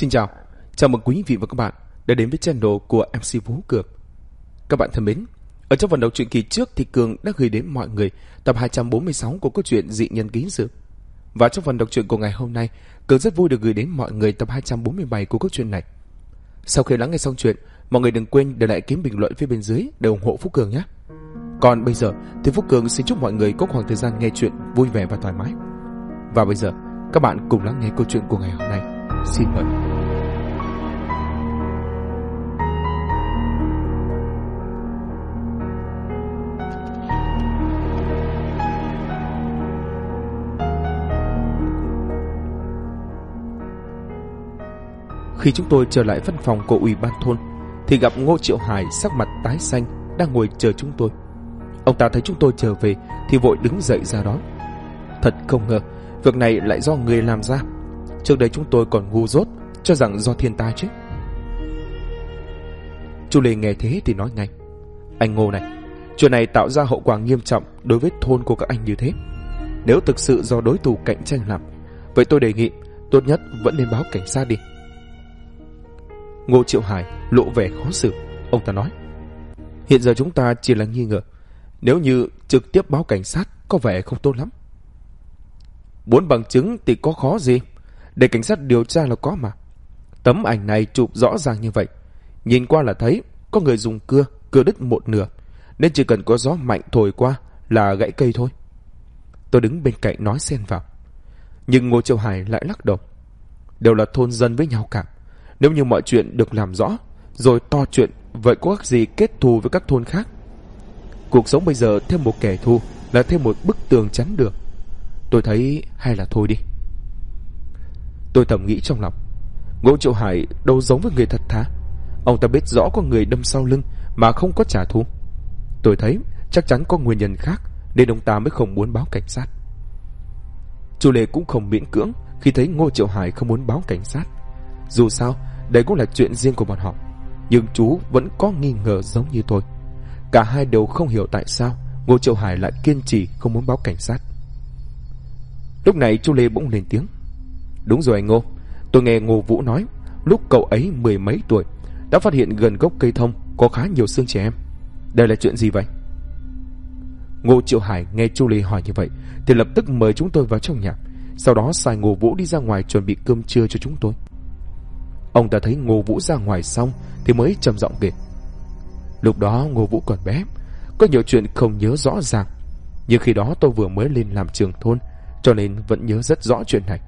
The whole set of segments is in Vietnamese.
Xin chào mừng quý vị và các bạn đã đến với channel của MC Vũ Cường. Các bạn thân mến, ở trong phần đầu truyện kỳ trước thì Cường đã gửi đến mọi người tập 246 của câu chuyện Dị Nhân Ký Sự. Và trong phần đọc truyện của ngày hôm nay, Cường rất vui được gửi đến mọi người tập 247 của câu chuyện này. Sau khi lắng nghe xong chuyện, mọi người đừng quên để lại kiếm bình luận phía bên dưới để ủng hộ Phúc Cường nhé. Còn bây giờ thì Phúc Cường xin chúc mọi người có khoảng thời gian nghe chuyện vui vẻ và thoải mái. Và bây giờ, các bạn cùng lắng nghe câu chuyện của ngày hôm nay. Xin mời. Khi chúng tôi trở lại văn phòng của ủy ban thôn thì gặp Ngô Triệu Hải sắc mặt tái xanh đang ngồi chờ chúng tôi. Ông ta thấy chúng tôi trở về thì vội đứng dậy ra đón. Thật không ngờ việc này lại do người làm ra. Trước đây chúng tôi còn ngu dốt cho rằng do thiên tai chứ. Chu Lê nghe thế thì nói ngay: Anh Ngô này, chuyện này tạo ra hậu quả nghiêm trọng đối với thôn của các anh như thế. Nếu thực sự do đối thủ cạnh tranh làm, vậy tôi đề nghị tốt nhất vẫn nên báo cảnh sát đi. Ngô Triệu Hải lộ vẻ khó xử. Ông ta nói: Hiện giờ chúng ta chỉ là nghi ngờ, nếu như trực tiếp báo cảnh sát có vẻ không tốt lắm. Muốn bằng chứng thì có khó gì, để cảnh sát điều tra là có mà. Tấm ảnh này chụp rõ ràng như vậy, nhìn qua là thấy có người dùng cưa đứt một nửa, nên chỉ cần có gió mạnh thổi qua là gãy cây thôi. Tôi đứng bên cạnh nói xen vào. Nhưng Ngô Triệu Hải lại lắc đầu. Đều là thôn dân với nhau cả. Nếu như mọi chuyện được làm rõ rồi to chuyện, vậy có các gì kết thù với các thôn khác? Cuộc sống bây giờ thêm một kẻ thù là thêm một bức tường chắn đường. Tôi thấy hay là thôi đi. Tôi thầm nghĩ trong lòng, Ngô Triệu Hải đâu giống với người thật thà. Ông ta biết rõ có người đâm sau lưng mà không có trả thù. Tôi thấy chắc chắn có nguyên nhân khác nên ông ta mới không muốn báo cảnh sát. Chu Lê cũng không miễn cưỡng khi thấy Ngô Triệu Hải không muốn báo cảnh sát. Dù sao đây cũng là chuyện riêng của bọn họ, nhưng chú vẫn có nghi ngờ giống như tôi. Cả hai đều không hiểu tại sao Ngô Triệu Hải lại kiên trì không muốn báo cảnh sát. Lúc này Chu Lê bỗng lên tiếng: Đúng rồi anh Ngô, tôi nghe Ngô Vũ nói lúc cậu ấy 10 mấy tuổi đã phát hiện gần gốc cây thông có khá nhiều xương trẻ em. Đây là chuyện gì vậy? Ngô Triệu Hải nghe Chu Lê hỏi như vậy thì lập tức mời chúng tôi vào trong nhà, sau đó sai Ngô Vũ đi ra ngoài chuẩn bị cơm trưa cho chúng tôi. Ông ta thấy Ngô Vũ ra ngoài xong thì mới trầm giọng kể: Lúc đó Ngô Vũ còn bé, có nhiều chuyện không nhớ rõ ràng, nhưng khi đó tôi vừa mới lên làm trưởng thôn, cho nên vẫn nhớ rất rõ chuyện này.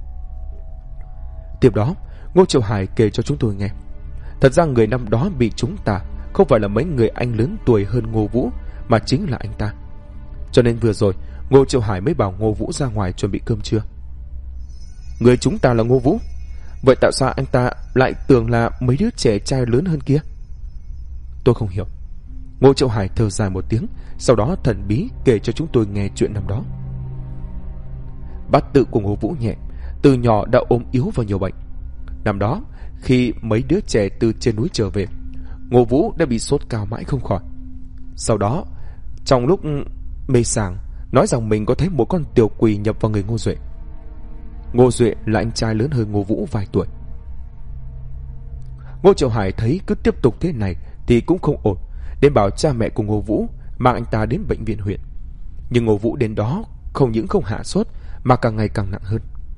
Tiếp đó Ngô Triệu Hải kể cho chúng tôi nghe. Thật ra người năm đó bị chúng ta không phải là mấy người anh lớn tuổi hơn Ngô Vũ, mà chính là anh ta. Cho nên vừa rồi Ngô Triệu Hải mới bảo Ngô Vũ ra ngoài chuẩn bị cơm trưa. Người chúng ta là Ngô Vũ, vậy tại sao anh ta lại tưởng là mấy đứa trẻ trai lớn hơn kia? Tôi không hiểu. Ngô Triệu Hải thở dài một tiếng, sau đó thần bí kể cho chúng tôi nghe chuyện năm đó. Bát tự của Ngô Vũ nhẹ, từ nhỏ đã ốm yếu và nhiều bệnh. Năm đó khi mấy đứa trẻ từ trên núi trở về, Ngô Vũ đã bị sốt cao mãi không khỏi. Sau đó trong lúc mê sảng nói rằng mình có thấy một con tiểu quỷ nhập vào người Ngô Duệ. Ngô Duệ là anh trai lớn hơn Ngô Vũ vài tuổi. Ngô Triệu Hải thấy cứ tiếp tục thế này thì cũng không ổn, nên bảo cha mẹ của Ngô Vũ mang anh ta đến bệnh viện huyện. Nhưng Ngô Vũ đến đó không những không hạ sốt mà càng ngày càng nặng hơn.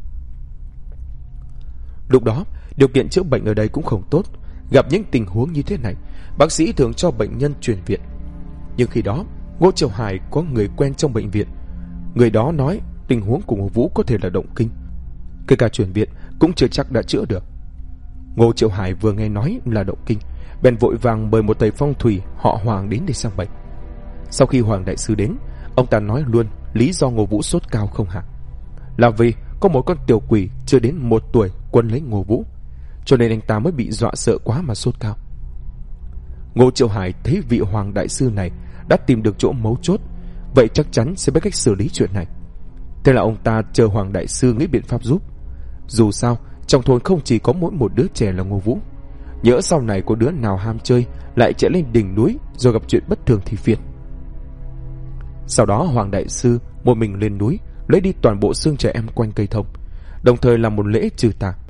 Lúc đó điều kiện chữa bệnh ở đây cũng không tốt. Gặp những tình huống như thế này, bác sĩ thường cho bệnh nhân chuyển viện. Nhưng khi đó Ngô Triệu Hải có người quen trong bệnh viện. Người đó nói tình huống của Ngô Vũ có thể là động kinh, kể cả chuyển viện cũng chưa chắc đã chữa được. Ngô Triệu Hải vừa nghe nói là động kinh, bèn vội vàng mời một thầy phong thủy họ Hoàng đến để xem bệnh. Sau khi Hoàng đại sư đến, ông ta nói luôn lý do Ngô Vũ sốt cao không hạ là vì có một con tiểu quỷ chưa đến 1 tuổi quấn lấy Ngô Vũ, cho nên anh ta mới bị dọa sợ quá mà sốt cao. Ngô Triệu Hải thấy vị Hoàng đại sư này đã tìm được chỗ mấu chốt, vậy chắc chắn sẽ biết cách xử lý chuyện này. Thế là ông ta chờ Hoàng đại sư nghĩ biện pháp giúp. Dù sao trong thôn không chỉ có mỗi một đứa trẻ là Ngô Vũ, nhỡ sau này có đứa nào ham chơi lại chạy lên đỉnh núi rồi gặp chuyện bất thường thì phiền. Sau đó Hoàng đại sư một mình lên núi lấy đi toàn bộ xương trẻ em quanh cây thông, đồng thời làm một lễ trừ tà.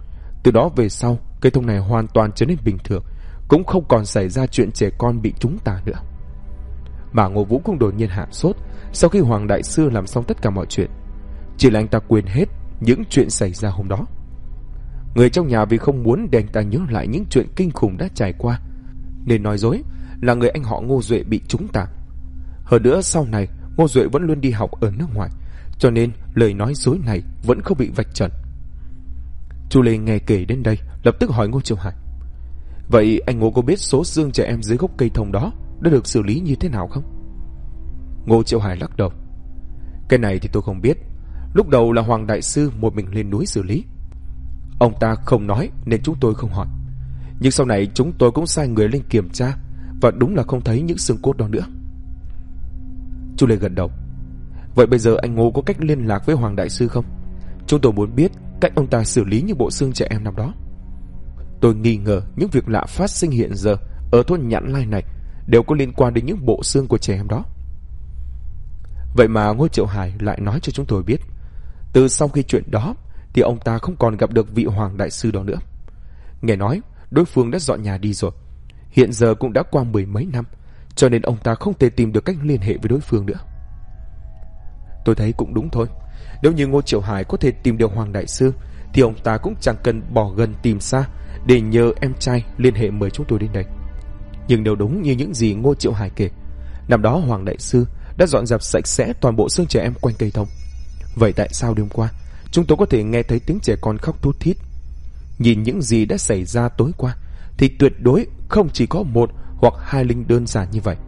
Từ đó về sau, cây thông này hoàn toàn trở nên bình thường, cũng không còn xảy ra chuyện trẻ con bị trúng tà nữa. Mà Ngô Vũ cũng đột nhiên hạ sốt sau khi Hoàng đại sư làm xong tất cả mọi chuyện. Chỉ là anh ta quên hết những chuyện xảy ra hôm đó. Người trong nhà vì không muốn để anh ta nhớ lại những chuyện kinh khủng đã trải qua, nên nói dối là người anh họ Ngô Duệ bị trúng tà. Hơn nữa sau này Ngô Duệ vẫn luôn đi học ở nước ngoài, cho nên lời nói dối này vẫn không bị vạch trần. Chu Lê nghe kể đến đây lập tức hỏi Ngô Triệu Hải: vậy anh Ngô có biết số xương trẻ em dưới gốc cây thông đó đã được xử lý như thế nào không? Ngô Triệu Hải lắc đầu: cái này thì tôi không biết. Lúc đầu là Hoàng đại sư một mình lên núi xử lý. Ông ta không nói nên chúng tôi không hỏi. Nhưng sau này chúng tôi cũng sai người lên kiểm tra, và đúng là không thấy những xương cốt đó nữa. Chu Lê gật đầu: vậy bây giờ anh Ngô có cách liên lạc với Hoàng đại sư không? Chúng tôi muốn biết cách ông ta xử lý những bộ xương trẻ em năm đó. Tôi nghi ngờ những việc lạ phát sinh hiện giờ ở thôn Nhãn Lai này đều có liên quan đến những bộ xương của trẻ em đó. Vậy mà Ngô Triệu Hải lại nói cho chúng tôi biết, từ sau khi chuyện đó thì ông ta không còn gặp được vị Hoàng đại sư đó nữa. Nghe nói đối phương đã dọn nhà đi rồi. Hiện giờ cũng đã qua 10 mấy năm, cho nên ông ta không thể tìm được cách liên hệ với đối phương nữa. Tôi thấy cũng đúng thôi. Nếu như Ngô Triệu Hải có thể tìm được Hoàng đại sư thì ông ta cũng chẳng cần bỏ gần tìm xa để nhờ em trai liên hệ mời chúng tôi đến đây. Nhưng nếu đúng như những gì Ngô Triệu Hải kể, năm đó Hoàng đại sư đã dọn dẹp sạch sẽ toàn bộ xương trẻ em quanh cây thông. Vậy tại sao đêm qua chúng tôi có thể nghe thấy tiếng trẻ con khóc thút thít? Nhìn những gì đã xảy ra tối qua thì tuyệt đối không chỉ có một hoặc hai linh đơn giản như vậy.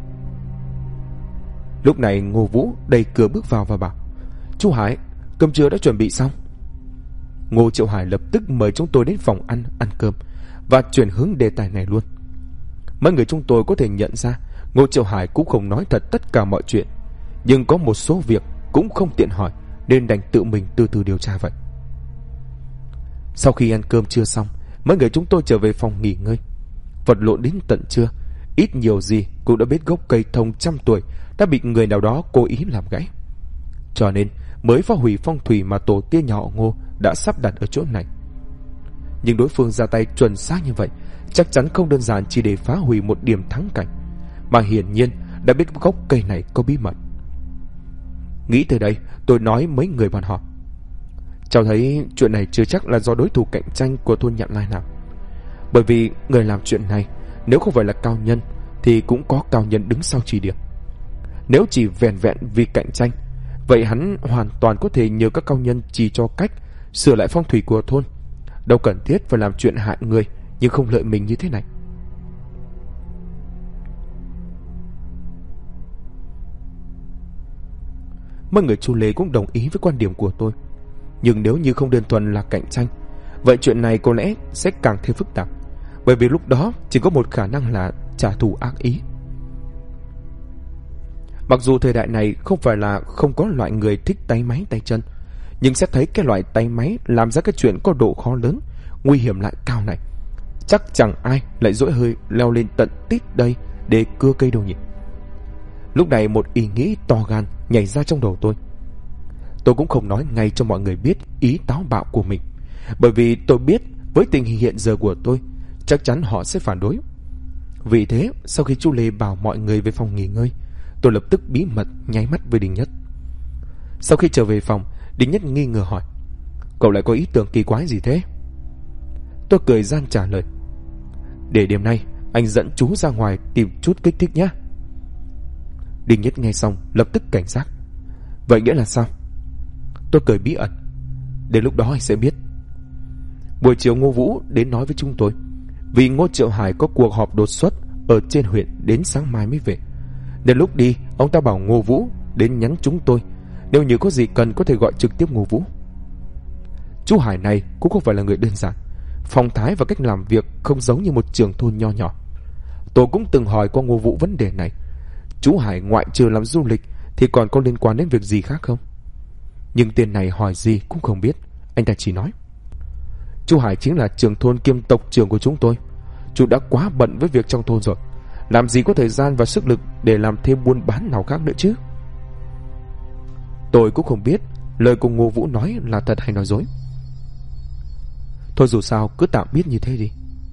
Lúc này Ngô Vũ đẩy cửa bước vào và bảo: chú Hải, cơm trưa đã chuẩn bị xong. Ngô Triệu Hải lập tức mời chúng tôi đến phòng ăn cơm và chuyển hướng đề tài này luôn. Mấy người chúng tôi có thể nhận ra Ngô Triệu Hải cũng không nói thật tất cả mọi chuyện, nhưng có một số việc cũng không tiện hỏi nên đành tự mình từ từ điều tra vậy. Sau khi ăn cơm trưa xong, mấy người chúng tôi trở về phòng nghỉ ngơi. Vật lộn đến tận trưa, ít nhiều gì cũng đã biết gốc cây thông trăm tuổi đã bị người nào đó cố ý làm gãy, cho nên mới phá hủy phong thủy mà tổ tiên nhà họ Ngô đã sắp đặt ở chỗ này. Nhưng đối phương ra tay chuẩn xác như vậy chắc chắn không đơn giản chỉ để phá hủy một điểm thắng cảnh, mà hiển nhiên đã biết gốc cây này có bí mật. Nghĩ tới đây, tôi nói mấy người bọn họ: cháu thấy chuyện này chưa chắc là do đối thủ cạnh tranh của thôn Nhạn Lai nào. Bởi vì người làm chuyện này nếu không phải là cao nhân thì cũng có cao nhân đứng sau chỉ điểm. Nếu chỉ vẹn vẹn vì cạnh tranh, vậy hắn hoàn toàn có thể nhờ các cao nhân chỉ cho cách sửa lại phong thủy của thôn, đâu cần thiết phải làm chuyện hại người nhưng không lợi mình như thế này. Mấy người Chu Lê cũng đồng ý với quan điểm của tôi. Nhưng nếu như không đơn thuần là cạnh tranh, vậy chuyện này có lẽ sẽ càng thêm phức tạp, bởi vì lúc đó chỉ có một khả năng là trả thù ác ý. Mặc dù thời đại này không phải là không có loại người thích tay máy tay chân, nhưng xét thấy cái loại tay máy làm ra cái chuyện có độ khó lớn, nguy hiểm lại cao này, chắc chẳng ai lại dỗi hơi leo lên tận tít đây để cưa cây đâu nhỉ. Lúc này một ý nghĩ to gan nhảy ra trong đầu tôi. Tôi cũng không nói ngay cho mọi người biết ý táo bạo của mình, bởi vì tôi biết với tình hình hiện giờ của tôi, chắc chắn họ sẽ phản đối. Vì thế, sau khi chú Lê bảo mọi người về phòng nghỉ ngơi, tôi lập tức bí mật nháy mắt với Đình Nhất. Sau khi trở về phòng, Đình Nhất nghi ngờ hỏi: cậu lại có ý tưởng kỳ quái gì thế? Tôi cười gian trả lời: để đêm nay anh dẫn chú ra ngoài tìm chút kích thích nhé. Đình Nhất nghe xong lập tức cảnh giác: vậy nghĩa là sao? Tôi cười bí ẩn: đến lúc đó anh sẽ biết. Buổi chiều Ngô Vũ đến nói với chúng tôi, vì Ngô Triệu Hải có cuộc họp đột xuất ở trên huyện đến sáng mai mới về. Đến lúc đi, ông ta bảo Ngô Vũ đến nhắn chúng tôi, nếu như có gì cần có thể gọi trực tiếp Ngô Vũ. Chú Hải này cũng không phải là người đơn giản, phong thái và cách làm việc không giống như một trưởng thôn nho nhỏ. Tôi cũng từng hỏi qua Ngô Vũ vấn đề này. Chú Hải ngoại trừ làm du lịch thì còn có liên quan đến việc gì khác không? Nhưng tên này hỏi gì cũng không biết. Anh ta chỉ nói: chú Hải chính là trưởng thôn kiêm tộc trưởng của chúng tôi. Chú đã quá bận với việc trong thôn rồi, làm gì có thời gian và sức lực để làm thêm buôn bán nào khác nữa chứ. Tôi cũng không biết lời của Ngô Vũ nói là thật hay nói dối. Thôi dù sao cứ tạm biết như thế đi.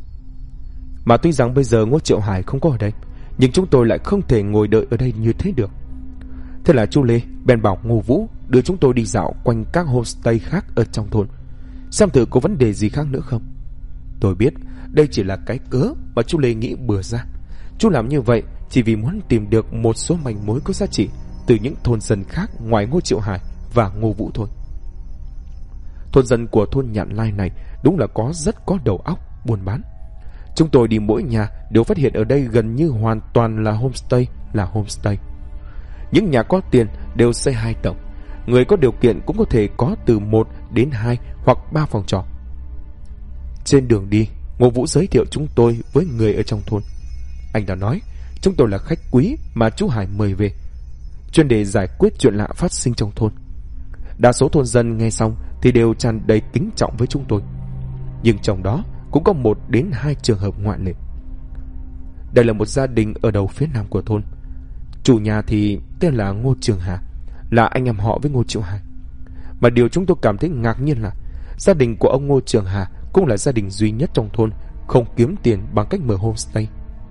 Mà tuy rằng bây giờ Ngô Triệu Hải không có ở đây, nhưng chúng tôi lại không thể ngồi đợi ở đây như thế được. Thế là chú Lê bèn bảo Ngô Vũ đưa chúng tôi đi dạo quanh các homestay khác ở trong thôn, xem thử có vấn đề gì khác nữa không. Tôi biết đây chỉ là cái cớ mà chú Lê nghĩ bừa ra. Chú làm như vậy chỉ vì muốn tìm được một số manh mối có giá trị từ những thôn dân khác ngoài Ngô Triệu Hải và Ngô Vũ thôi. Thôn dân của thôn Nhạn Lai này đúng là rất có đầu óc buôn bán. Chúng tôi đi mỗi nhà đều phát hiện ở đây gần như hoàn toàn là homestay. Những nhà có tiền đều xây 2 tầng. Người có điều kiện cũng có thể có từ 1 đến 2 hoặc 3 phòng trọ. Trên đường đi, Ngô Vũ giới thiệu chúng tôi với người ở trong thôn. Anh đã nói chúng tôi là khách quý mà chú Hải mời về, chuyên để giải quyết chuyện lạ phát sinh trong thôn. Đa số thôn dân nghe xong thì đều tràn đầy kính trọng với chúng tôi, nhưng trong đó cũng có 1 đến 2 trường hợp ngoại lệ. Đây là một gia đình ở đầu phía nam của thôn. Chủ nhà thì tên là Ngô Trường Hà, là anh em họ với Ngô Triệu Hải. Mà điều chúng tôi cảm thấy ngạc nhiên là gia đình của ông Ngô Trường Hà cũng là gia đình duy nhất trong thôn không kiếm tiền bằng cách mở homestay.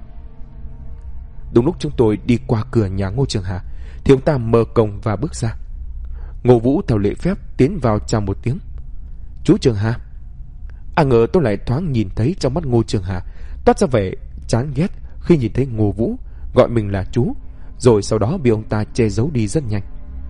Đúng lúc chúng tôi đi qua cửa nhà Ngô Trường Hà thì ông ta mở cổng và bước ra. Ngô Vũ theo lễ phép tiến vào chào một tiếng: "Chú Trường Hà." Ngờ tôi lại thoáng nhìn thấy trong mắt Ngô Trường Hà toát ra vẻ chán ghét khi nhìn thấy Ngô Vũ gọi mình là chú, rồi sau đó bị ông ta che giấu đi rất nhanh.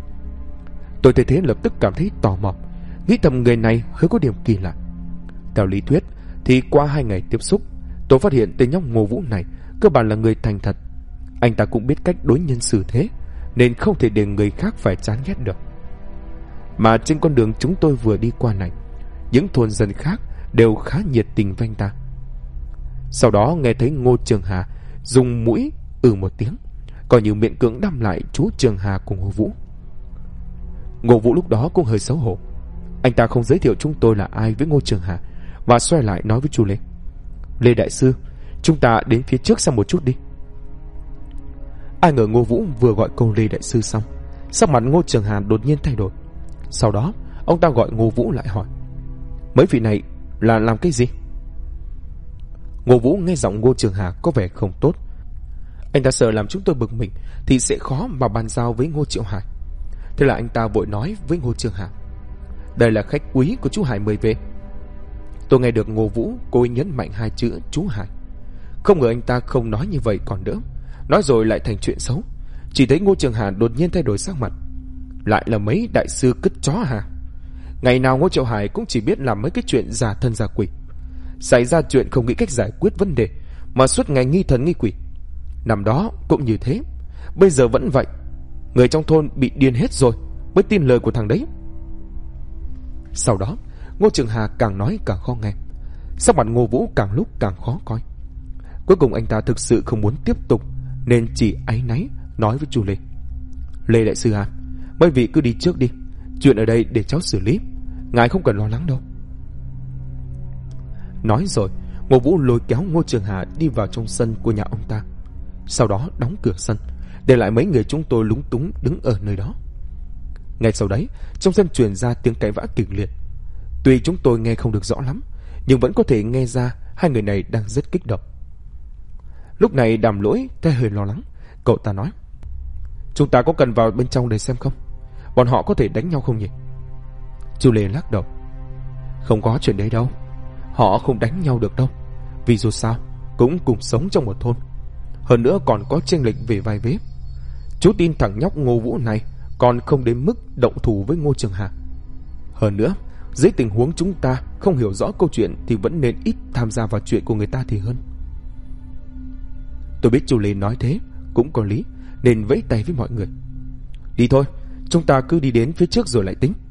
Tôi thấy thế lập tức cảm thấy tò mò, nghĩ thầm người này hơi có điểm kỳ lạ. Theo lý thuyết thì qua 2 ngày tiếp xúc, tôi phát hiện tên nhóc Ngô Vũ này cơ bản là người thành thật. Anh ta cũng biết cách đối nhân xử thế, nên không thể để người khác phải chán ghét được. Mà trên con đường chúng tôi vừa đi qua này, những thôn dân khác đều khá nhiệt tình với anh ta. Sau đó nghe thấy Ngô Trường Hà dùng mũi một tiếng, coi như miệng cưỡng đâm lại chú Trường Hà cùng Ngô Vũ. Ngô Vũ lúc đó cũng hơi xấu hổ. Anh ta không giới thiệu chúng tôi là ai với Ngô Trường Hà, và xoay lại nói với chú Lê: "Lê đại sư, chúng ta đến phía trước xem một chút đi." Ai ngờ Ngô Vũ vừa gọi câu Lê đại sư xong, sắc mặt Ngô Trường Hà đột nhiên thay đổi. Sau đó ông ta gọi Ngô Vũ lại hỏi: "Mấy vị này là làm cái gì?" Ngô Vũ nghe giọng Ngô Trường Hà có vẻ không tốt. Anh ta sợ làm chúng tôi bực mình thì sẽ khó mà bàn giao với Ngô Triệu Hải. Thế là anh ta vội nói với Ngô Trường Hà: "Đây là khách quý của chú Hải mời về." Tôi nghe được Ngô Vũ cố ý nhấn mạnh 2 chữ chú Hải. Không ngờ anh ta không nói như vậy còn đỡ, nói rồi lại thành chuyện xấu. Chỉ thấy Ngô Trường Hà đột nhiên thay đổi sắc mặt: "Lại là mấy đại sư cứt chó hả? Ngày nào Ngô Triệu Hải cũng chỉ biết làm mấy cái chuyện giả thân giả quỷ. Xảy ra chuyện không nghĩ cách giải quyết vấn đề, mà suốt ngày nghi thần nghi quỷ. Năm đó cũng như thế, bây giờ vẫn vậy. Người trong thôn bị điên hết rồi mới tin lời của thằng đấy." Sau đó Ngô Trường Hà càng nói càng khó nghe, sắc mặt Ngô Vũ càng lúc càng khó coi. Cuối cùng anh ta thực sự không muốn tiếp tục, nên chỉ áy náy nói với chú Lê: "Lê đại sư à, mấy vị cứ đi trước đi, chuyện ở đây để cháu xử lý, ngài không cần lo lắng đâu." Nói rồi Ngô Vũ lôi kéo Ngô Trường Hà đi vào trong sân của nhà ông ta, sau đó đóng cửa sân, để lại mấy người chúng tôi lúng túng đứng ở nơi đó. Ngay sau đấy trong sân truyền ra tiếng cãi vã kịch liệt. Tuy chúng tôi nghe không được rõ lắm, nhưng vẫn có thể nghe ra 2 người này đang rất kích động. Lúc này Đàm Lỗi thấy hơi lo lắng. Cậu ta nói: "Chúng ta có cần vào bên trong để xem không? Bọn họ có thể đánh nhau không nhỉ?" Chú Lê lắc đầu: "Không có chuyện đấy đâu. Họ không đánh nhau được đâu. Vì dù sao cũng cùng sống trong một thôn. Hơn nữa còn có chênh lệch về vai vế. Chú tin thằng nhóc Ngô Vũ này còn không đến mức động thủ với Ngô Trường Hà. Hơn nữa, dưới tình huống chúng ta không hiểu rõ câu chuyện thì vẫn nên ít tham gia vào chuyện của người ta thì hơn." Tôi biết chú Lê nói thế cũng có lý, nên vẫy tay với mọi người: "Đi thôi, chúng ta cứ đi đến phía trước rồi lại tính."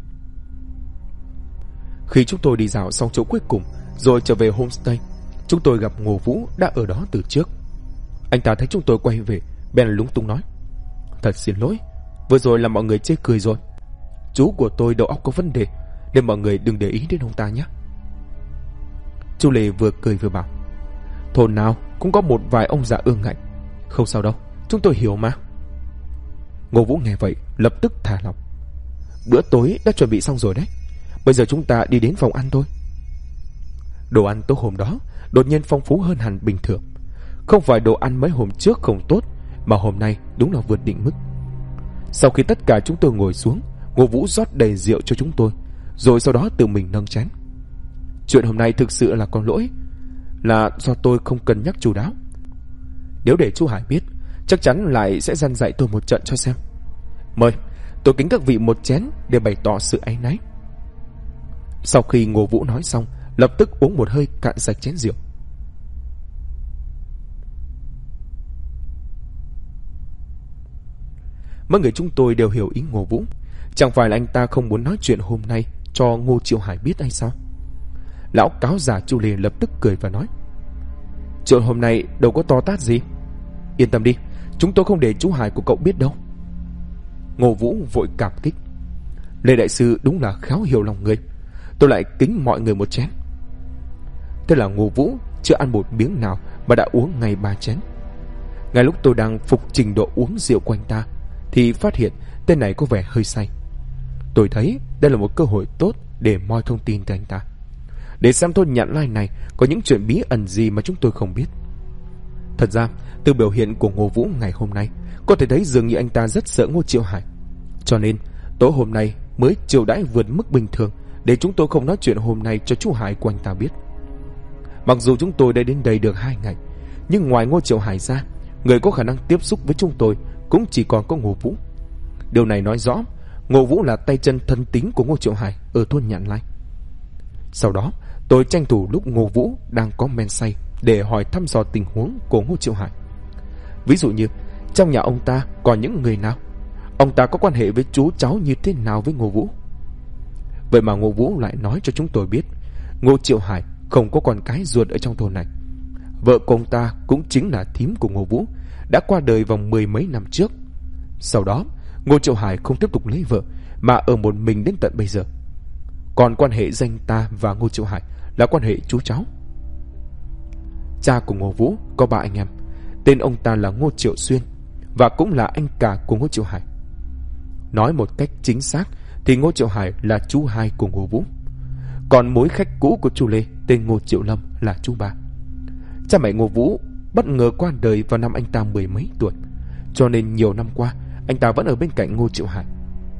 Khi chúng tôi đi dạo xong chỗ cuối cùng rồi trở về homestay, chúng tôi gặp Ngô Vũ đã ở đó từ trước. Anh ta thấy chúng tôi quay về bèn lúng túng nói: "Thật xin lỗi, vừa rồi là mọi người chê cười rồi. Chú của tôi đầu óc có vấn đề, nên mọi người đừng để ý đến ông ta nhé." Chú Lê vừa cười vừa bảo: "Thôn nào cũng có một vài ông già ương ngạnh, không sao đâu, chúng tôi hiểu mà." Ngô Vũ nghe vậy lập tức thả lỏng: "Bữa tối đã chuẩn bị xong rồi đấy, bây giờ chúng ta đi đến phòng ăn thôi." Đồ ăn tối hôm đó đột nhiên phong phú hơn hẳn bình thường. Không phải đồ ăn mấy hôm trước không tốt, mà hôm nay đúng là vượt định mức. Sau khi tất cả chúng tôi ngồi xuống, Ngô Vũ rót đầy rượu cho chúng tôi, rồi sau đó tự mình nâng chén. Chuyện hôm nay thực sự là có lỗi, là do tôi không cân nhắc chu đáo. Nếu để chú Hải biết, chắc chắn lại sẽ răn dạy tôi một trận cho xem. Mời, tôi kính các vị một chén để bày tỏ sự áy náy. Sau khi Ngô Vũ nói xong, lập tức uống một hơi cạn sạch chén rượu. Mấy người chúng tôi đều hiểu ý Ngô Vũ. Chẳng phải là anh ta không muốn nói chuyện hôm nay cho Ngô Triệu Hải biết hay sao? Lão cáo già Chu Lê lập tức cười và nói: chuyện hôm nay đâu có to tát gì. Yên tâm đi, chúng tôi không để chú Hải của cậu biết đâu. Ngô Vũ vội cảm kích: Lê đại sư đúng là khéo hiểu lòng người, tôi lại kính mọi người một chén. Thế là Ngô Vũ chưa ăn một miếng nào mà đã uống ngay 3 chén. Ngay lúc tôi đang phục trình độ uống rượu của anh ta thì phát hiện tên này có vẻ hơi say. Tôi thấy đây là một cơ hội tốt để moi thông tin từ anh ta, để xem thôn Nhạn Lai này có những chuyện bí ẩn gì mà chúng tôi không biết. Thật ra từ biểu hiện của Ngô Vũ ngày hôm nay, có thể thấy dường như anh ta rất sợ Ngô Triệu Hải, cho nên tối hôm nay mới chiêu đãi vượt mức bình thường, để chúng tôi không nói chuyện hôm nay cho chú Hải của anh ta biết. Mặc dù chúng tôi đã đến đây được 2 ngày, nhưng ngoài Ngô Triệu Hải ra, người có khả năng tiếp xúc với chúng tôi cũng chỉ còn có Ngô Vũ. Điều này nói rõ Ngô Vũ là tay chân thân tín của Ngô Triệu Hải ở thôn Nhạn Lai. Sau đó tôi tranh thủ lúc Ngô Vũ đang có men say để hỏi thăm dò tình huống của Ngô Triệu Hải. Ví dụ như trong nhà ông ta còn những người nào, ông ta có quan hệ với chú cháu như thế nào với Ngô Vũ. Vậy mà Ngô Vũ lại nói cho chúng tôi biết Ngô Triệu Hải không có con cái ruột ở trong thôn này. Vợ của ông ta cũng chính là thím của Ngô Vũ, đã qua đời vào 10 mấy năm trước. Sau đó Ngô Triệu Hải không tiếp tục lấy vợ mà ở một mình đến tận bây giờ. Còn quan hệ danh ta và Ngô Triệu Hải là quan hệ chú cháu. Cha của Ngô Vũ có 3 anh em, tên ông ta là Ngô Triệu Xuyên và cũng là anh cả của Ngô Triệu Hải. Nói một cách chính xác thì Ngô Triệu Hải là chú hai của Ngô Vũ. Còn mối khách cũ của chú Lê tên Ngô Triệu Lâm là chú ba. Cha mẹ Ngô Vũ bất ngờ qua đời vào năm anh ta 10 mấy tuổi, cho nên nhiều năm qua anh ta vẫn ở bên cạnh Ngô Triệu Hải.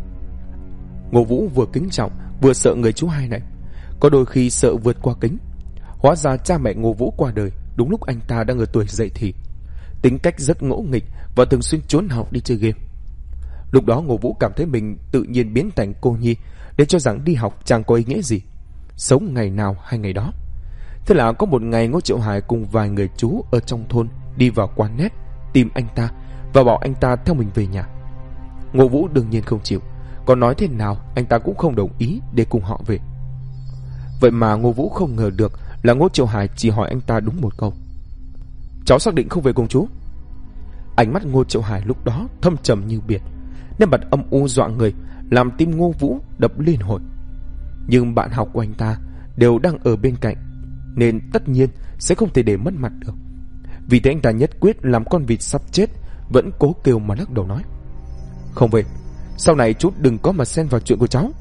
Ngô Vũ vừa kính trọng vừa sợ người chú hai này, có đôi khi sợ vượt qua kính. Hóa ra cha mẹ Ngô Vũ qua đời đúng lúc anh ta đang ở tuổi dậy thì, tính cách rất ngỗ nghịch và thường xuyên trốn học đi chơi game. Lúc đó Ngô Vũ cảm thấy mình tự nhiên biến thành cô nhi, để cho rằng đi học chẳng có ý nghĩa gì, sống ngày nào hay ngày đó. Thế là có một ngày Ngô Triệu Hải cùng vài người chú ở trong thôn đi vào quán net tìm anh ta và bảo anh ta theo mình về nhà. Ngô Vũ đương nhiên không chịu, còn nói thế nào anh ta cũng không đồng ý để cùng họ về. Vậy mà Ngô Vũ không ngờ được là Ngô Triệu Hải chỉ hỏi anh ta đúng một câu: cháu xác định không về cùng chú? Ánh mắt Ngô Triệu Hải lúc đó thâm trầm như biển, nét mặt âm u dọa người, làm tim Ngô Vũ đập liên hồi. Nhưng bạn học của anh ta đều đang ở bên cạnh, nên tất nhiên sẽ không thể để mất mặt được. Vì thế anh ta nhất quyết làm con vịt sắp chết vẫn cố kêu mà lắc đầu nói: không về, sau này chú đừng có mà xen vào chuyện của cháu.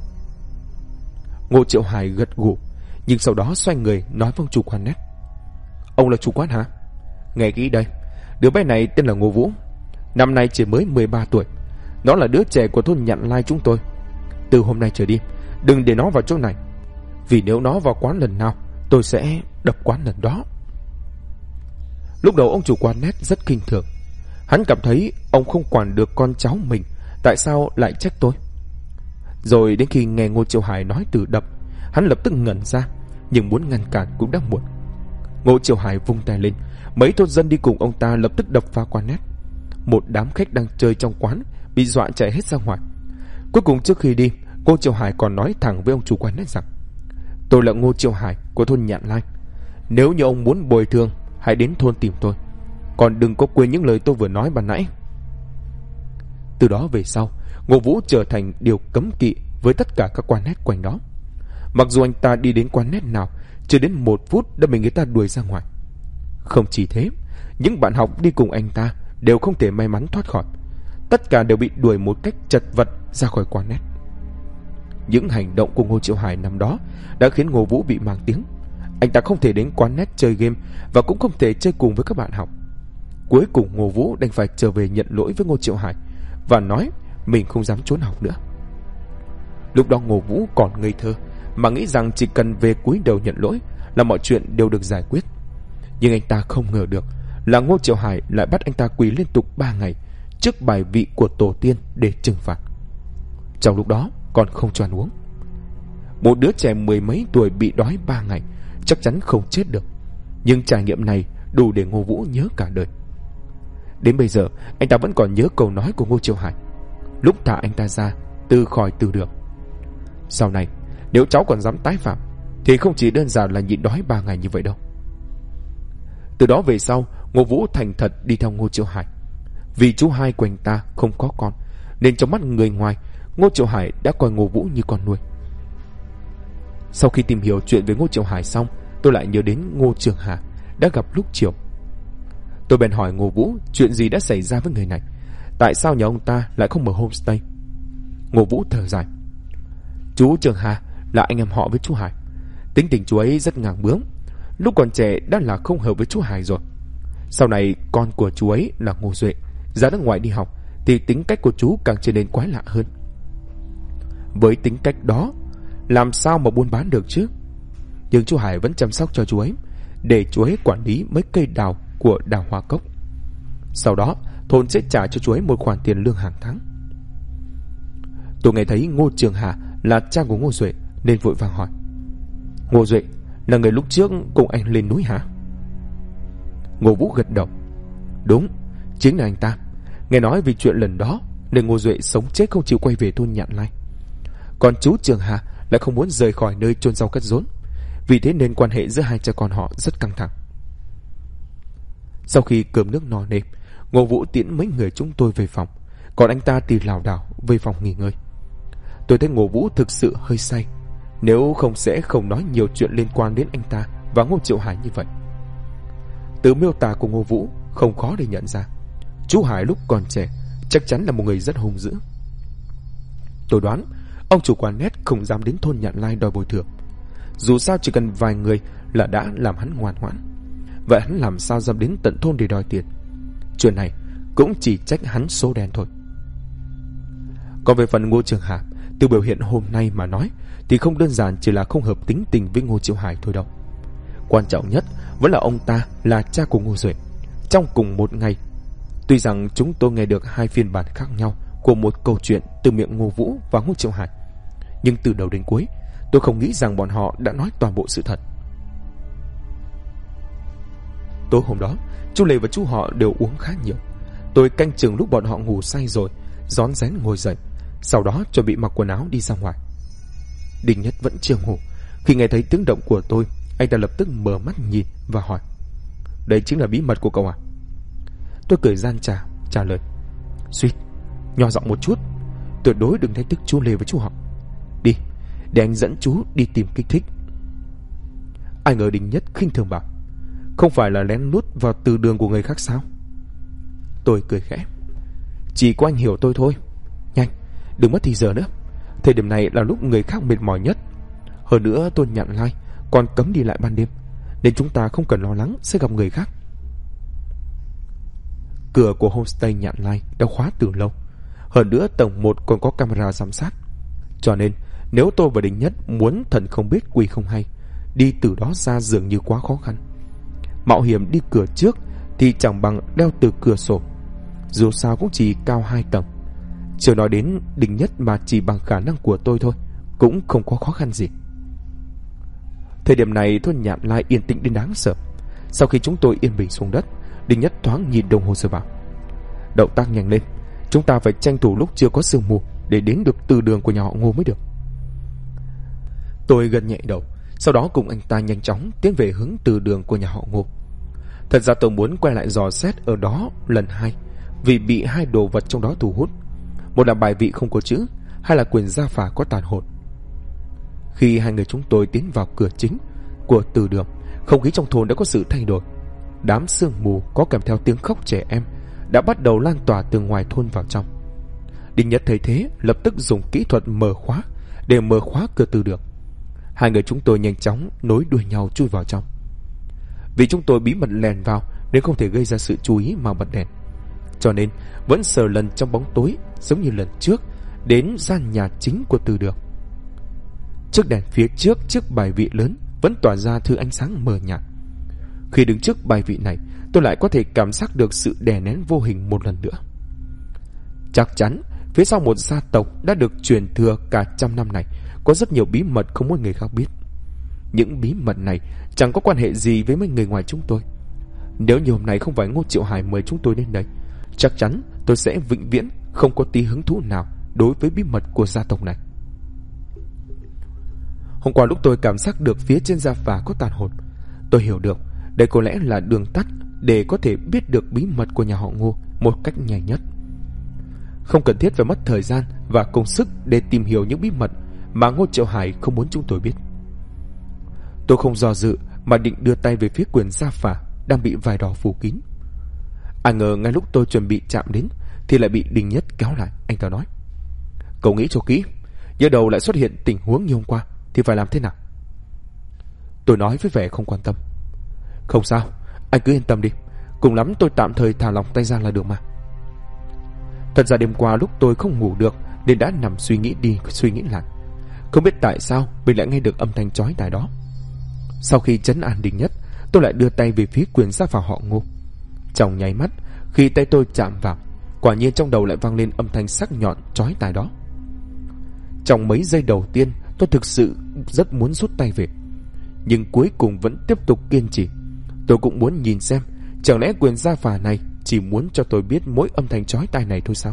Ngô Triệu Hải gật gù, nhưng sau đó xoay người nói với chủ quán net: ông là chủ quán hả? Nghe kỹ đây, đứa bé này tên là Ngô Vũ, năm nay chỉ mới 13 tuổi. Nó là đứa trẻ của thôn Nhạn Lai chúng tôi. Từ hôm nay trở đi, đừng để nó vào chỗ này, vì nếu nó vào quán lần nào, tôi sẽ đập quán lần đó. Lúc đầu ông chủ quán net rất kinh thường. Hắn cảm thấy ông không quản được con cháu mình, tại sao lại trách tôi. Rồi đến khi nghe Ngô Triệu Hải nói từ đập, hắn lập tức ngẩn ra, nhưng muốn ngăn cản cũng đã muộn. Ngô Triệu Hải vung tay lên, mấy thôn dân đi cùng ông ta lập tức đập phá quán net. Một đám khách đang chơi trong quán bị dọa chạy hết ra ngoài. Cuối cùng trước khi đi, Ngô Triệu Hải còn nói thẳng với ông chủ quán net rằng: tôi là Ngô Triệu Hải của thôn Nhạn Lai, nếu như ông muốn bồi thường, hãy đến thôn tìm tôi, còn đừng có quên những lời tôi vừa nói ban nãy. Từ đó về sau, Ngô Vũ trở thành điều cấm kỵ với tất cả các quán net quanh đó. Mặc dù anh ta đi đến quán net nào, chưa đến 1 phút đã bị người ta đuổi ra ngoài. Không chỉ thế, những bạn học đi cùng anh ta đều không thể may mắn thoát khỏi, tất cả đều bị đuổi một cách chật vật ra khỏi quán net. Những hành động của Ngô Triệu Hải năm đó đã khiến Ngô Vũ bị mang tiếng. Anh ta không thể đến quán net chơi game và cũng không thể chơi cùng với các bạn học. Cuối cùng Ngô Vũ đành phải trở về nhận lỗi với Ngô Triệu Hải và nói mình không dám trốn học nữa. Lúc đó Ngô Vũ còn ngây thơ mà nghĩ rằng chỉ cần về cúi đầu nhận lỗi là mọi chuyện đều được giải quyết. Nhưng anh ta không ngờ được là Ngô Triệu Hải lại bắt anh ta quỳ liên tục 3 ngày trước bài vị của tổ tiên để trừng phạt. Trong lúc đó còn không cho ăn uống. Một đứa trẻ 10 mấy tuổi bị đói 3 ngày chắc chắn không chết được, nhưng trải nghiệm này đủ để Ngô Vũ nhớ cả đời. Đến bây giờ anh ta vẫn còn nhớ câu nói của Ngô Triệu Hải lúc thả anh ta ra từ khỏi từ đường. Sau này nếu cháu còn dám tái phạm thì không chỉ đơn giản là nhịn đói 3 ngày như vậy đâu. Từ đó về sau Ngô Vũ thành thật đi theo Ngô Triệu Hải. Vì chú hai của anh ta không có con nên trong mắt người ngoài, Ngô Triệu Hải đã coi Ngô Vũ như con nuôi. Sau khi tìm hiểu chuyện về Ngô Triệu Hải xong, tôi lại nhớ đến Ngô Trường Hà đã gặp lúc chiều. Tôi bèn hỏi Ngô Vũ chuyện gì đã xảy ra với người này, tại sao nhà ông ta lại không mở homestay. Ngô Vũ thở dài. Chú Trường Hà là anh em họ với chú Hải. Tính tình chú ấy rất ngang bướng, lúc còn trẻ đã là không hợp với chú Hải rồi. Sau này con của chú ấy là Ngô Duệ ra nước ngoài đi học thì tính cách của chú càng trở nên quái lạ hơn. Với tính cách đó làm sao mà buôn bán được chứ? Nhưng chú Hải vẫn chăm sóc cho chú ấy, để chú ấy quản lý mấy cây đào của đào Hoa Cốc. Sau đó thôn sẽ trả cho chú ấy một khoản tiền lương hàng tháng. Tôi nghe thấy Ngô Trường Hà là cha của Ngô Duệ nên vội vàng hỏi: Ngô Duệ là người lúc trước cùng anh lên núi hả? Ngô Vũ gật đầu. Đúng, chính là anh ta. Nghe nói vì chuyện lần đó nên Ngô Duệ sống chết không chịu quay về thôn Nhạn Lai. Còn chú Trường Hà lại không muốn rời khỏi nơi chôn rau cất rốn, vì thế nên quan hệ giữa hai cha con họ rất căng thẳng. Sau khi cơm nước no nê, Ngô Vũ tiễn mấy người chúng tôi về phòng, còn anh ta thì lảo đảo về phòng nghỉ ngơi. Tôi thấy Ngô Vũ thực sự hơi say, nếu không sẽ không nói nhiều chuyện liên quan đến anh ta và Ngô Triệu Hải như vậy. Từ miêu tả của Ngô Vũ không khó để nhận ra chú Hải lúc còn trẻ chắc chắn là một người rất hung dữ. Tôi đoán ông chủ quán net không dám đến thôn Nhạn Lai đòi bồi thường. Dù sao chỉ cần vài người là đã làm hắn ngoan ngoãn. Vậy hắn làm sao dám đến tận thôn để đòi tiền? Chuyện này cũng chỉ trách hắn số đen thôi. Còn về phần Ngô Trường Hà, từ biểu hiện hôm nay mà nói thì không đơn giản chỉ là không hợp tính tình với Ngô Triệu Hải thôi đâu. Quan trọng nhất vẫn là ông ta là cha của Ngô Duệ. Trong cùng một ngày, tuy rằng chúng tôi nghe được hai phiên bản khác nhau của một câu chuyện từ miệng Ngô Vũ và Ngô Triệu Hải, nhưng từ đầu đến cuối tôi không nghĩ rằng bọn họ đã nói toàn bộ sự thật. Tối hôm đó, chú Lê và chú họ đều uống khá nhiều. Tôi canh chừng lúc bọn họ ngủ say rồi, rón rén ngồi dậy, sau đó chuẩn bị mặc quần áo đi ra ngoài. Đinh Nhất vẫn chưa ngủ. Khi nghe thấy tiếng động của tôi, anh ta lập tức mở mắt nhìn và hỏi: Đây chính là bí mật của cậu à? Tôi cười gian trả lời: Suýt, nhỏ giọng một chút, tuyệt đối đừng đánh thức chú Lê với chú họ. Đi, để anh dẫn chú đi tìm kích thích. Ai ngờ Đinh Nhất khinh thường bảo: Không phải là lén lút vào từ đường của người khác sao? Tôi cười khẽ: Chỉ có anh hiểu tôi thôi. Nhanh, đừng mất thì giờ nữa. Thời điểm này là lúc người khác mệt mỏi nhất. Hơn nữa tôi Nhạn Lai còn cấm đi lại ban đêm, nên chúng ta không cần lo lắng sẽ gặp người khác. Cửa của homestay Nhạn Lai đã khóa từ lâu. Hơn nữa tầng 1 còn có camera giám sát, cho nên nếu tôi và Đinh Nhất muốn thần không biết quỷ không hay, đi từ đó ra dường như quá khó khăn. Mạo hiểm đi cửa trước thì chẳng bằng đeo từ cửa sổ, dù sao cũng chỉ cao 2 tầng. Chưa nói đến Đinh Nhất mà chỉ bằng khả năng của tôi thôi cũng không có khó khăn gì. Thời điểm này thôn Nhạn Lai yên tĩnh đến đáng sợ. Sau khi chúng tôi yên bình xuống đất, Đinh Nhất thoáng nhìn đồng hồ rồi bảo: Động tác nhanh lên, chúng ta phải tranh thủ lúc chưa có sương mù để đến được từ đường của nhà họ Ngô mới được. Tôi gật nhẹ đầu, sau đó cùng anh ta nhanh chóng tiến về hướng từ đường của nhà họ Ngô. Thật ra tôi muốn quay lại dò xét ở đó lần 2, vì bị hai đồ vật trong đó thu hút. Một là bài vị không có chữ, hai là quyền gia phả có tàn hồn. Khi hai người chúng tôi tiến vào cửa chính của từ đường, không khí trong thôn đã có sự thay đổi. Đám sương mù có kèm theo tiếng khóc trẻ em đã bắt đầu lan tỏa từ ngoài thôn vào trong. Đinh Nhất thấy thế lập tức dùng kỹ thuật mở khóa để mở khóa cửa từ đường. Hai người chúng tôi nhanh chóng nối đuôi nhau chui vào trong. Vì chúng tôi bí mật lèn vào nên không thể gây ra sự chú ý mà bật đèn, cho nên vẫn sờ lần trong bóng tối giống như lần trước đến gian nhà chính của Từ Đường. Chiếc đèn phía trước chiếc bài vị lớn vẫn tỏa ra thứ ánh sáng mờ nhạt. Khi đứng trước bài vị này, tôi lại có thể cảm giác được sự đè nén vô hình một lần nữa. Chắc chắn phía sau một gia tộc đã được truyền thừa cả trăm năm này có rất nhiều bí mật không muốn người khác biết. Những bí mật này chẳng có quan hệ gì với mấy người ngoài chúng tôi. Nếu như hôm nay không phải Ngô Triệu Hải mời chúng tôi đến đây, chắc chắn tôi sẽ vĩnh viễn không có tí hứng thú nào đối với bí mật của gia tộc này. Hôm qua lúc tôi cảm giác được phía trên gia phả có tàn hồn, tôi hiểu được đây có lẽ là đường tắt để có thể biết được bí mật của nhà họ Ngô một cách nhanh nhất. Không cần thiết phải mất thời gian và công sức để tìm hiểu những bí mật mà Ngô Triệu Hải không muốn chúng tôi biết. Tôi không do dự mà định đưa tay về phía quyền gia phả đang bị vải đỏ phủ kín. Ai ngờ ngay lúc tôi chuẩn bị chạm đến thì lại bị Đinh Nhất kéo lại. Anh ta nói: "Cậu nghĩ cho kỹ, nhớ đầu lại xuất hiện tình huống như hôm qua thì phải làm thế nào?" Tôi nói với vẻ không quan tâm: "Không sao, anh cứ yên tâm đi, cùng lắm tôi tạm thời thả lỏng tay ra là được mà." Thật ra đêm qua lúc tôi không ngủ được nên đã nằm suy nghĩ đi suy nghĩ lại. Không biết tại sao mình lại nghe được âm thanh chói tai đó. Sau khi trấn an Đinh Nhất, tôi lại đưa tay về phía quyền gia phả họ Ngô. Trong nháy mắt, khi tay tôi chạm vào, quả nhiên trong đầu lại vang lên âm thanh sắc nhọn chói tai đó. Trong mấy giây đầu tiên, tôi thực sự rất muốn rút tay về, nhưng cuối cùng vẫn tiếp tục kiên trì. Tôi cũng muốn nhìn xem, chẳng lẽ quyền gia phả này chỉ muốn cho tôi biết mỗi âm thanh chói tai này thôi sao?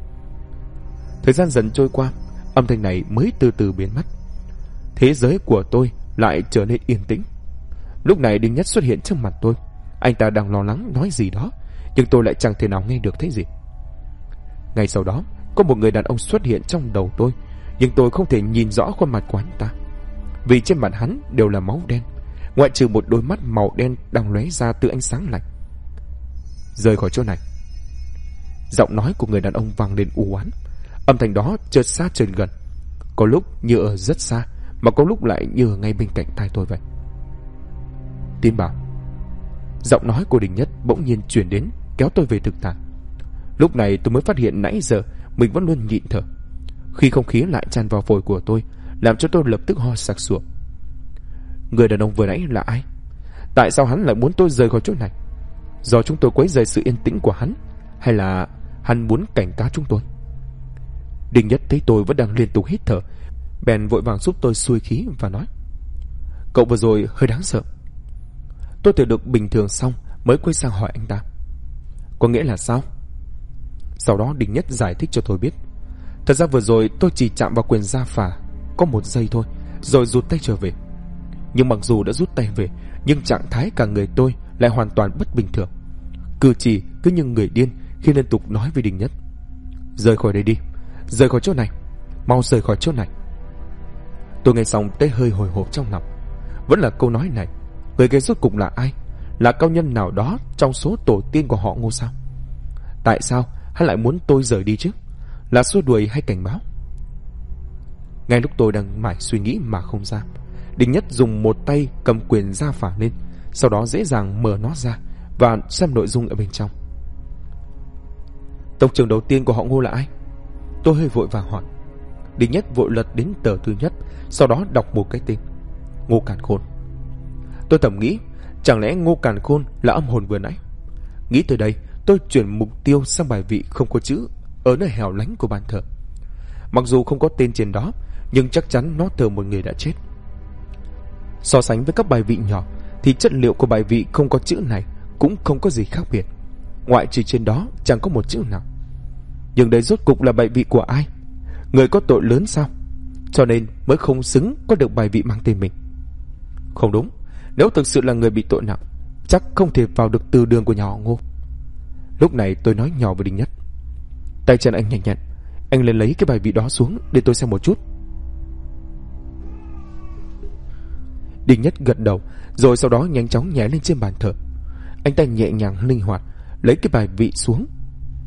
Thời gian dần trôi qua, âm thanh này mới từ từ biến mất. Thế giới của tôi lại trở nên yên tĩnh. Lúc này Đinh Nhất xuất hiện trước mặt tôi. Anh ta đang lo lắng nói gì đó, nhưng tôi lại chẳng thể nào nghe được thấy gì. Ngay sau đó, có một người đàn ông xuất hiện trong đầu tôi, nhưng tôi không thể nhìn rõ khuôn mặt của anh ta, vì trên mặt hắn đều là máu đen, ngoại trừ một đôi mắt màu đen đang lóe ra từ ánh sáng lạnh. "Rời khỏi chỗ này." Giọng nói của người đàn ông vang lên u oán. Âm thanh đó chợt xa chợt gần, có lúc như ở rất xa, mà có lúc lại như ở ngay bên cạnh tai tôi vậy. "Tin bảo." Giọng nói của Đinh Nhất bỗng nhiên chuyển đến, kéo tôi về thực tại. Lúc này tôi mới phát hiện nãy giờ mình vẫn luôn nhịn thở, khi không khí lại tràn vào phổi của tôi, làm cho tôi lập tức ho sặc sụa. Người đàn ông vừa nãy là ai? Tại sao hắn lại muốn tôi rời khỏi chỗ này? Do chúng tôi quấy rầy sự yên tĩnh của hắn, hay là hắn muốn cảnh cáo chúng tôi? Đinh Nhất thấy tôi vẫn đang liên tục hít thở, bèn vội vàng giúp tôi xuôi khí và nói: "Cậu vừa rồi hơi đáng sợ." Tôi thở được bình thường xong mới quay sang hỏi anh ta: "Có nghĩa là sao?" Sau đó Đinh Nhất giải thích cho tôi biết. Thật ra vừa rồi tôi chỉ chạm vào quyền gia phả có 1 giây thôi, rồi rút tay trở về. Nhưng mặc dù đã rút tay về, nhưng trạng thái cả người tôi lại hoàn toàn bất bình thường. Cử chỉ cứ như người điên khi liên tục nói với Đinh Nhất: "Rời khỏi đây đi, rời khỏi chỗ này, mau rời khỏi chỗ này." Tôi nghe xong thấy hơi hồi hộp trong lòng. Vẫn là câu nói này, người gây rốt cục là ai? Là cao nhân nào đó trong số tổ tiên của họ Ngô sao? Tại sao hắn lại muốn tôi rời đi chứ? Là xua đuổi hay cảnh báo? Ngay lúc tôi đang mải suy nghĩ mà không ra, Đinh Nhất dùng một tay cầm quyền gia phả lên, sau đó dễ dàng mở nó ra và xem nội dung ở bên trong. "Tộc trưởng đầu tiên của họ Ngô là ai?" Tôi hơi vội vàng hỏi. Đinh Nhất vội lật đến tờ thứ nhất, sau đó đọc một cái tên: Ngô Càn Khôn. Tôi thầm nghĩ, chẳng lẽ Ngô Càn Khôn là âm hồn vừa nãy? Nghĩ tới đây, tôi chuyển mục tiêu sang bài vị không có chữ ở nơi hẻo lánh của bàn thờ. Mặc dù không có tên trên đó, nhưng chắc chắn nó thờ một người đã chết. So sánh với các bài vị nhỏ thì chất liệu của bài vị không có chữ này cũng không có gì khác biệt, ngoại trừ trên đó chẳng có một chữ nào. Nhưng đây rốt cục là bài vị của ai? Người có tội lớn sao? Cho nên mới không xứng có được bài vị mang tên mình. Không đúng, nếu thực sự là người bị tội nặng, chắc không thể vào được từ đường của nhà họ Ngô. Lúc này tôi nói nhỏ với Đinh Nhất: "Tay chân anh nhanh nhẹn, anh lên lấy cái bài vị đó xuống để tôi xem một chút." Đinh Nhất gật đầu, rồi sau đó nhanh chóng nhảy lên trên bàn thờ. Anh ta nhẹ nhàng linh hoạt lấy cái bài vị xuống.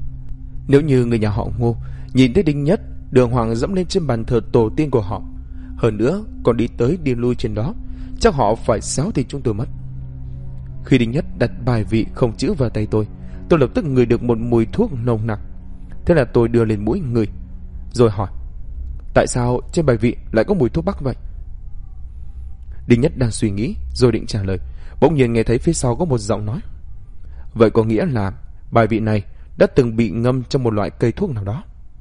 Nếu như người nhà họ Ngô nhìn thấy Đinh Nhất đường hoàng dẫm lên trên bàn thờ tổ tiên của họ, Hơn nữa còn đi tới đi lui trên đó, chắc họ phải xéo thì chúng tôi mất. Khi Đinh Nhất đặt bài vị không chữ vào tay tôi lập tức ngửi được một mùi thuốc nồng nặc. Thế là tôi đưa lên mũi ngửi, rồi hỏi: tại sao trên bài vị lại có mùi thuốc bắc vậy? Đinh Nhất đang suy nghĩ rồi định trả lời, bỗng nhiên nghe thấy phía sau có một giọng nói: vậy có nghĩa là bài vị này đã từng bị ngâm trong một loại cây thuốc nào đó.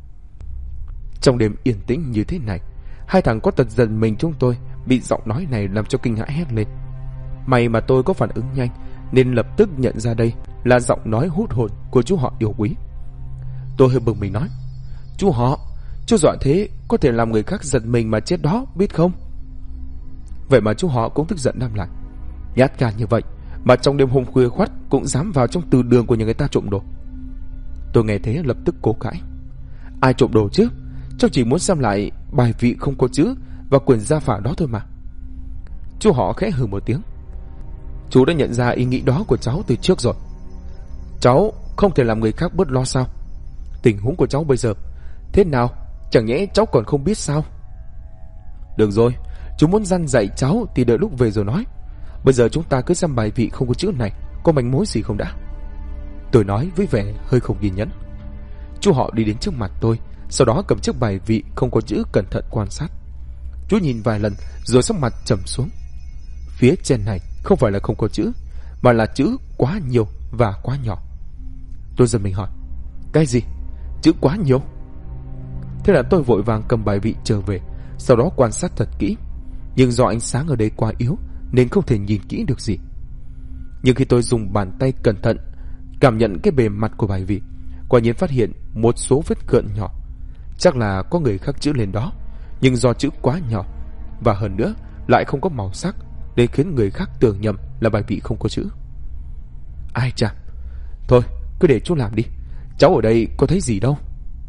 Trong đêm yên tĩnh như thế này, hai thằng có tật giật mình chúng tôi bị giọng nói này làm cho kinh hãi hét lên. May mà tôi có phản ứng nhanh nên lập tức nhận ra đây là giọng nói hút hồn của chú họ yêu quý. Tôi hơi bừng mình nói: chú họ, chú dọa thế có thể làm người khác giật mình mà chết đó, biết không? Vậy mà chú họ cũng tức giận đáp lại: nhát gan như vậy mà trong đêm hôm khuya khoắt cũng dám vào trong từ đường của nhà người ta trộm đồ. Tôi nghe thế lập tức cố cãi: ai trộm đồ chứ? Cháu chỉ muốn xem lại bài vị không có chữ và quyển gia phả đó thôi mà. Chú họ khẽ hừ một tiếng: chú đã nhận ra ý nghĩ đó của cháu từ trước rồi. Cháu không thể làm người khác bớt lo sao? Tình huống của cháu bây giờ thế nào, chẳng nhẽ cháu còn không biết sao? Được rồi, chú muốn răn dạy cháu thì đợi lúc về rồi nói. Bây giờ chúng ta cứ xem bài vị không có chữ này có manh mối gì không đã. Tôi nói với vẻ hơi không kiên nhẫn. Chú họ đi đến trước mặt tôi, sau đó cầm chiếc bài vị không có chữ cẩn thận quan sát. Chú nhìn vài lần rồi sắc mặt trầm xuống. Phía trên này không phải là không có chữ, mà là chữ quá nhiều và quá nhỏ. Tôi giật mình hỏi: cái gì? Chữ quá nhiều? Thế là tôi vội vàng cầm bài vị trở về, sau đó quan sát thật kỹ. Nhưng do ánh sáng ở đây quá yếu nên không thể nhìn kỹ được gì. Nhưng khi tôi dùng bàn tay cẩn thận cảm nhận cái bề mặt của bài vị, quả nhiên phát hiện một số vết gợn nhỏ. Chắc là có người khắc chữ lên đó, nhưng do chữ quá nhỏ và hơn nữa lại không có màu sắc nên khiến người khác tưởng nhầm là bài vị không có chữ. Ai chà, thôi cứ để chú làm đi, cháu ở đây có thấy gì đâu.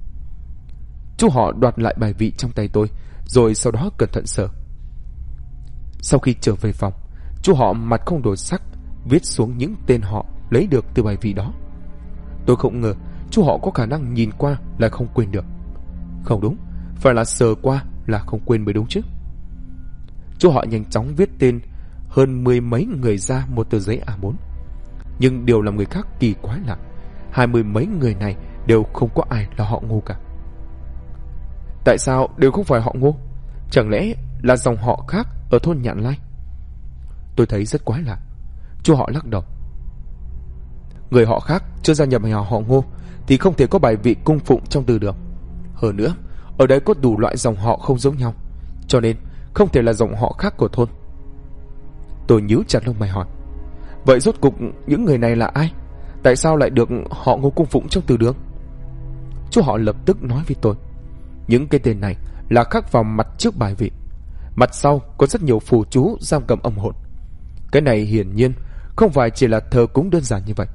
Chú họ đoạt lại bài vị trong tay tôi, rồi sau đó cẩn thận sờ. Sau khi trở về phòng, chú họ mặt không đổi sắc viết xuống những tên họ lấy được từ bài vị đó. Tôi không ngờ chú họ có khả năng nhìn qua là không quên được. Không đúng, phải là sờ qua là không quên mới đúng chứ. Chú họ nhanh chóng viết tên hơn 10 mấy người ra một tờ giấy A4. Nhưng điều làm người khác kỳ quái là 20 mấy người này đều không có ai là họ Ngô cả. Tại sao đều không phải họ Ngô? Chẳng lẽ là dòng họ khác ở thôn Nhạn Lai? Tôi thấy rất quái lạ. Chú họ lắc đầu: người họ khác chưa gia nhập nhà họ Ngô thì không thể có bài vị cung phụng trong từ đường. Hơn nữa, ở đây có đủ loại dòng họ không giống nhau, cho nên không thể là dòng họ khác của thôn. Tôi nhíu chặt lông mày hỏi: vậy rốt cục những người này là ai? Tại sao lại được họ Ngô cung phụng trong từ đường? Chú họ lập tức nói với tôi: những cái tên này là khắc vào mặt trước bài vị, mặt sau có rất nhiều phù chú giam cầm âm hồn. Cái này hiển nhiên không phải chỉ là thờ cúng đơn giản như vậy.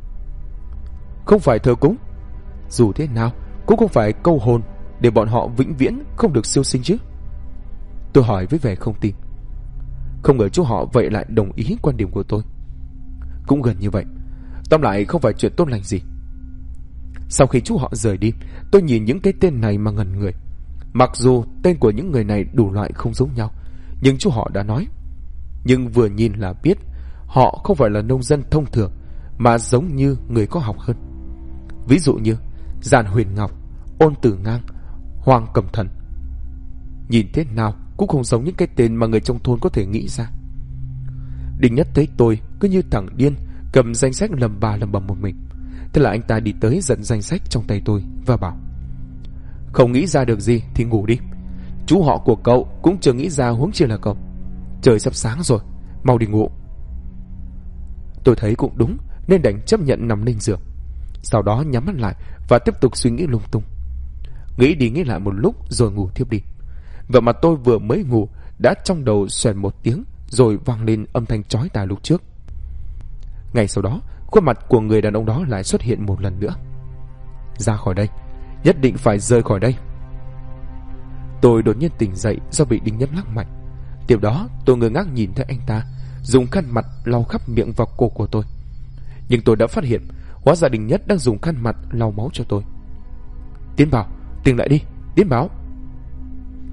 Không phải thờ cúng? Dù thế nào cũng không phải câu hồn để bọn họ vĩnh viễn không được siêu sinh chứ? Tôi hỏi với vẻ không tin. Không ngờ chú họ vậy lại đồng ý quan điểm của tôi. Cũng gần như vậy, tóm lại không phải chuyện tốt lành gì. Sau khi chú họ rời đi, tôi nhìn những cái tên này mà ngẩn người. Mặc dù tên của những người này đủ loại không giống nhau, nhưng chú họ đã nói. Nhưng vừa nhìn là biết họ không phải là nông dân thông thường, mà giống như người có học hơn. Ví dụ như Giàn Huyền Ngọc, Ôn Tử Ngang, Hoàng Cẩm Thần. Nhìn thế nào cũng không giống những cái tên mà người trong thôn có thể nghĩ ra. Đinh Nhất thấy tôi cứ như thằng điên, cầm danh sách lầm bầm một mình. Thế là anh ta đi tới giật danh sách trong tay tôi và bảo: không nghĩ ra được gì thì ngủ đi. Chú họ của cậu cũng chưa nghĩ ra, huống chi là cậu. Trời sắp sáng rồi, mau đi ngủ. Tôi thấy cũng đúng nên đành chấp nhận nằm lên giường. Sau đó nhắm mắt lại và tiếp tục suy nghĩ lung tung. Nghĩ đi nghĩ lại một lúc rồi ngủ thiếp đi. Vậy mà tôi vừa mới ngủ đã trong đầu xoèn một tiếng rồi vang lên âm thanh chói tai lúc trước. Ngay sau đó, khuôn mặt của người đàn ông đó lại xuất hiện một lần nữa. Ra khỏi đây, nhất định phải rời khỏi đây. Tôi đột nhiên tỉnh dậy do bị Đinh Nhất lắc mạnh. Tiếp đó tôi ngơ ngác nhìn thấy anh ta dùng khăn mặt lau khắp miệng và cổ của tôi. Nhưng tôi đã phát hiện hóa ra Đinh Nhất đang dùng khăn mặt lau máu cho tôi. Tiến Bảo, tỉnh lại đi, Tiến Bảo.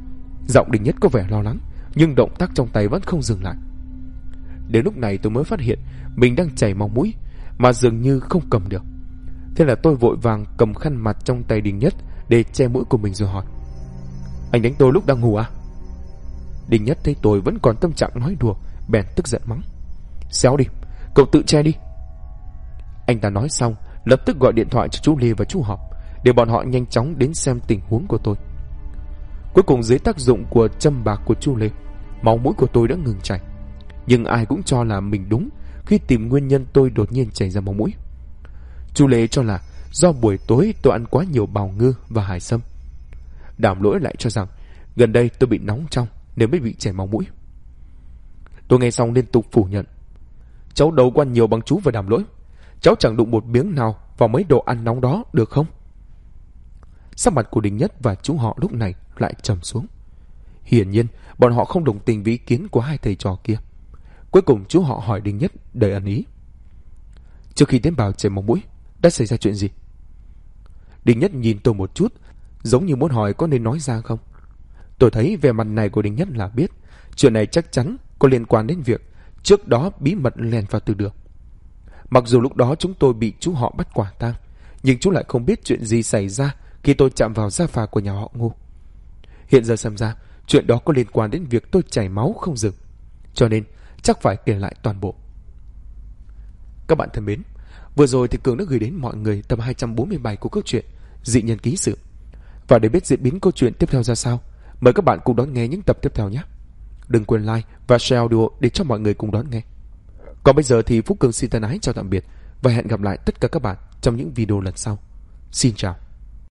Giọng Đình Nhất có vẻ lo lắng, nhưng động tác trong tay vẫn không dừng lại. Đến lúc này tôi mới phát hiện mình đang chảy máu mũi, mà dường như không cầm được. Thế là tôi vội vàng cầm khăn mặt trong tay Đình Nhất để che mũi của mình rồi hỏi: Anh đánh tôi lúc đang ngủ à? Đình Nhất thấy tôi vẫn còn tâm trạng nói đùa, bèn tức giận mắng: Xéo đi, cậu tự che đi. Anh ta nói xong lập tức gọi điện thoại cho chú Lê và chú Họp để bọn họ nhanh chóng đến xem tình huống của tôi. Cuối cùng dưới tác dụng của châm bạc của chú Lê, máu mũi của tôi đã ngừng chảy. Nhưng ai cũng cho là mình đúng khi tìm nguyên nhân tôi đột nhiên chảy ra máu mũi. Chú Lê cho là do buổi tối tôi ăn quá nhiều bào ngư và hải sâm. Đảm Lỗi lại cho rằng gần đây tôi bị nóng trong nên mới bị chảy máu mũi. Tôi nghe xong liên tục phủ nhận: Cháu đâu có ăn nhiều bằng chú và Đảm Lỗi. Cháu chẳng đụng một miếng nào vào mấy đồ ăn nóng đó được không? Sắc mặt của Đình Nhất và chú họ lúc này lại trầm xuống. Hiển nhiên bọn họ không đồng tình với ý kiến của hai thầy trò kia. Cuối cùng chú họ hỏi Đình Nhất đầy ẩn ý: Trước khi tiến vào chảy máu mũi đã xảy ra chuyện gì? Đình Nhất nhìn tôi một chút, giống như muốn hỏi có nên nói ra không. Tôi thấy vẻ mặt này của Đình Nhất là biết chuyện này chắc chắn có liên quan đến việc trước đó bí mật lèn vào từ đường. Mặc dù lúc đó chúng tôi bị chú họ bắt quả tang, nhưng chú lại không biết chuyện gì xảy ra khi tôi chạm vào gia phả của nhà họ Ngô. Hiện giờ xem ra chuyện đó có liên quan đến việc tôi chảy máu không dừng, cho nên chắc phải kể lại toàn bộ. Các bạn thân mến, vừa rồi thì Cường đã gửi đến mọi người tập 247 của câu chuyện Dị Nhân Ký Sự. Và để biết diễn biến câu chuyện tiếp theo ra sao, mời các bạn cùng đón nghe những tập tiếp theo nhé. Đừng quên like và share audio để cho mọi người cùng đón nghe. Còn bây giờ thì Phúc Cường xin thân ái chào tạm biệt và hẹn gặp lại tất cả các bạn trong những video lần sau. Xin chào.